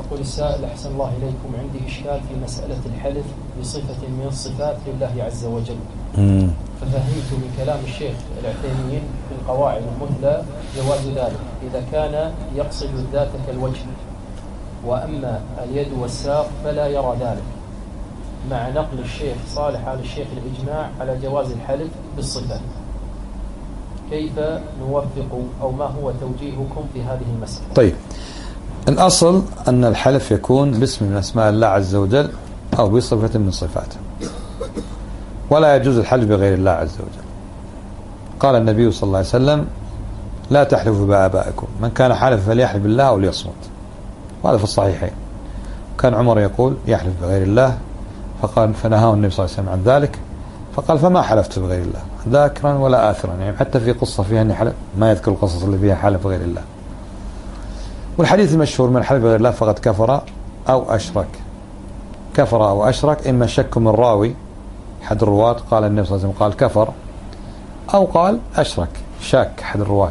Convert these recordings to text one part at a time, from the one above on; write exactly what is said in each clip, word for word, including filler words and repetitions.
يقول السائل أحسن الله إليكم، عندي إشكال في مسألة الحلف بصفة من الصفات لله عز وجل. مم. ففهمت من كلام الشيخ العثيمين في القواعد المثلى جواز ذلك إذا كان يقصد الذات كالوجه، وأما اليد والساق فلا يرى ذلك، مع نقل الشيخ صالح على الشيخ الإجماع على جواز الحلف بالصفات. كيف نوفق أو ما هو توجيهكم في هذه المسألة؟ طيب، الأصل أن الحلف يكون باسم من أسماء الله عز وجل أو بصفة من صفاته، ولا يجوز الحلف بغير الله عز وجل. قال النبي صلى الله عليه وسلم: لا تحلفوا بآبائكم، من كان حلف فليحلف بالله أو ليصمت. وهذا في الصحيحين. كان عمر يقول يحلف بغير الله، فقال فنهاه النبي صلى الله عليه وسلم عن ذلك، فقال: فما حلفت بغير الله ذاكرا ولا آثرا. يعني حتى في قصة فيها أن حلف، ما يذكر القصص اللي فيها حلف بغير الله. والحديث المشهور: من حلف بغير الله فقد كفر أو أشرك. كفر أو أشرك إما شك من راوي أحد الرواة، قال النبي صلى الله عليه وسلم قال كفر، أو قال أشرك، شاك أحد الرواة.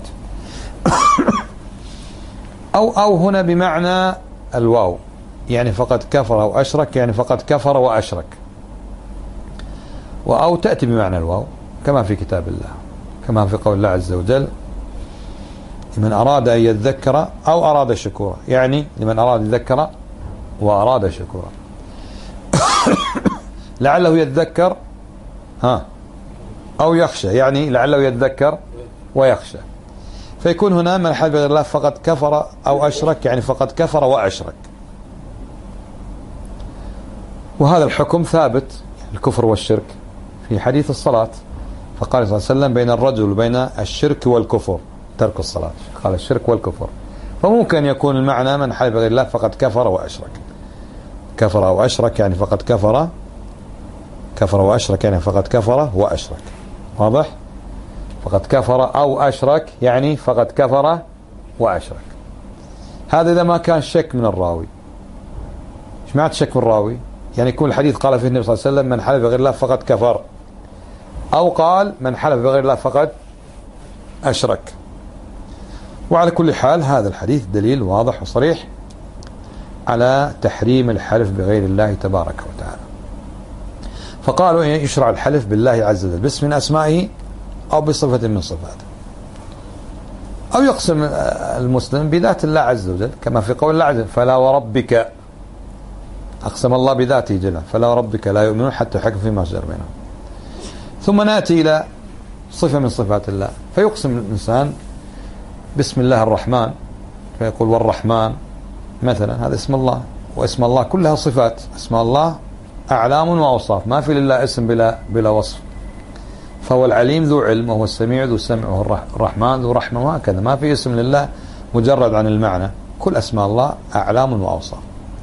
أو أو هنا بمعنى الواو، يعني فقد كفر أو أشرك، يعني فقد كفر وأشرك. وأو تأتي بمعنى الواو كما في كتاب الله، كما في قول الله عز وجل: لمن أراد أن يذكر أو أراد شكورا، يعني لمن أراد يذكر وأراد شكورا. لعله يذكر ها أو يخشى، يعني لعله يذكر ويخشى. فيكون هنا من حلف بغير الله فقد كفر أو أشرك، يعني فقد كفر وأشرك. وهذا الحكم ثابت، الكفر والشرك، في حديث الصلاة. فقال صلى الله عليه وسلم: بين الرجل وبين الشرك والكفر ترك الصلاة. قال الشرك والكفر. فممكن يكون المعنى من حلف بغير الله فقد كفر وأشرك. كفر أو أشرك يعني فقد كفر، كفر وأشرك يعني فقد كفر وأشرك. واضح؟ فقد كفر أو أشرك يعني فقد كفر وأشرك. هذا إذا ما كان شك من الراوي. إيش معنى شك من الراوي؟ يعني يكون الحديث قال فيه النبي صلى الله عليه وسلم: من حلف بغير الله فقد كفر، أو قال من حلف بغير الله فقد أشرك. وعلى كل حال هذا الحديث دليل واضح وصريح على تحريم الحلف بغير الله تبارك وتعالى. فقالوا يشرع الحلف بالله عز وجل باسم من أسمائه أو بصفة من صفاته، أو يقسم المسلم بذات الله عز وجل، كما في قول الله عز وجل: فلا وربك، أقسم الله بذاته جل، فلا وربك لا يؤمنون حتى يحكموا فيما شجر بينهم. ثم نأتي إلى صفة من صفات الله، فيقسم الإنسان بسم الله الرحمن، فيقول والرحمن مثلا، هذا اسم الله. واسم الله كلها صفات، اسم الله أعلام وأوصاف، ما في لله اسم بلا بلا وصف. فهو العليم ذو علم، وهو السميع ذو سمع، وهو الرحمن ذو رحمة، وهكذا. ما في اسم لله مجرد عن المعنى، كل أسماء الله أعلام وأوصاف.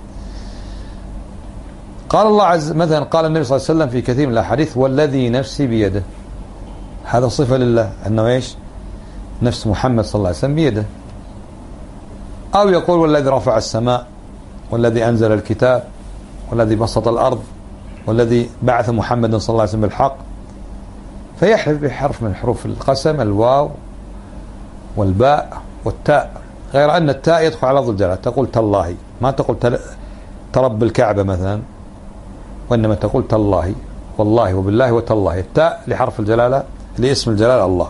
قال الله عز مثلا، قال النبي صلى الله عليه وسلم في كثير من الأحاديث: والذي نفسي بيده. هذا صفة لله، أنه إيش؟ نفس محمد صلى الله عليه وسلم بيده. أو يقول: والذي رفع السماء، والذي أنزل الكتاب، والذي بسط الأرض، والذي بعث محمدا صلى الله عليه وسلم بالحق. فيحلف بحرف من حروف القسم، الواو والباء والتاء، غير أن التاء يدخل على لفظ الجلالة. تقول تالله، ما تقول تل... ترب الكعبة مثلا، وإنما تقول تالله، والله وبالله وتالله. التاء لحرف الجلالة، لاسم الجلالة الله.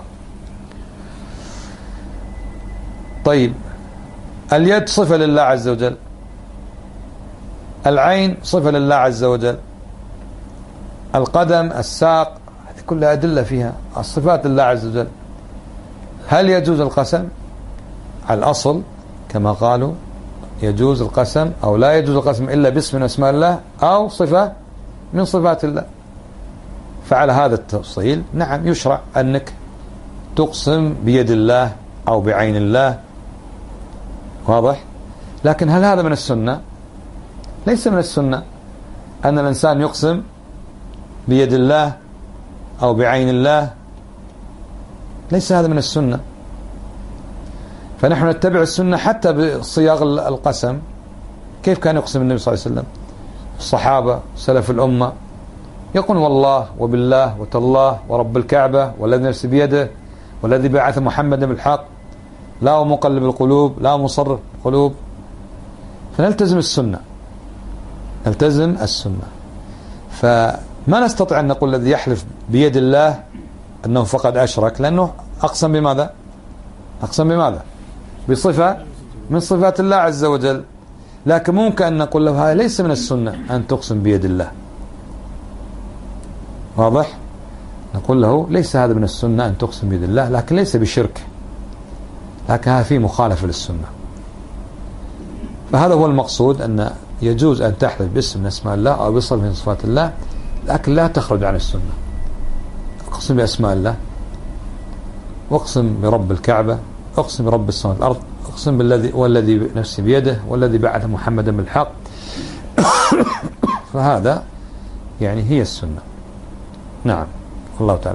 طيب، اليد صفة لله عز وجل، العين صفة لله عز وجل، القدم، الساق، هذه كلها أدلة فيها الصفات لله عز وجل. هل يجوز القسم؟ على الأصل كما قالوا يجوز القسم أو لا يجوز القسم إلا باسم من أسماء الله أو صفة من صفات الله. فعلى هذا التفصيل نعم يشرع أنك تقسم بيد الله أو بعين الله. واضح؟ لكن هل هذا من السنة؟ ليس من السنة أن الإنسان يقسم بيد الله أو بعين الله، ليس هذا من السنة. فنحن نتبع السنة حتى بصياغ القسم. كيف كان يقسم النبي صلى الله عليه وسلم؟ الصحابة سلف الأمة يقول والله وبالله وتالله ورب الكعبة والذي نفسي بيده والذي بعث محمدا بالحق لا مقلب القلوب لا مصرف القلوب. فنلتزم السنة، نلتزم السنة. فما نستطيع أن نقول الذي يحلف بيد الله أنه فقد أشرك، لأنه أقسم بماذا؟ أقسم بماذا؟ بصفة من صفات الله عز وجل. لكن ممكن أن نقول له هذا ليس من السنة أن تقسم بيد الله، واضح؟ نقول له ليس هذا من السنة أن تقسم بيد الله، لكن ليس بشرك، لكن هذا فيه مخالفة للسنة. فهذا هو المقصود، أن يجوز أن تحلف باسم من اسماء الله أو بصفة من صفات الله، لكن لا تخرج عن السنة. اقسم بأسماء الله، واقسم برب الكعبة، اقسم برب السماوات والأرض، اقسم بالذي والذي نفسي بيده والذي بعث محمدا بالحق. فهذا يعني هي السنة. نعم، الله تعالى.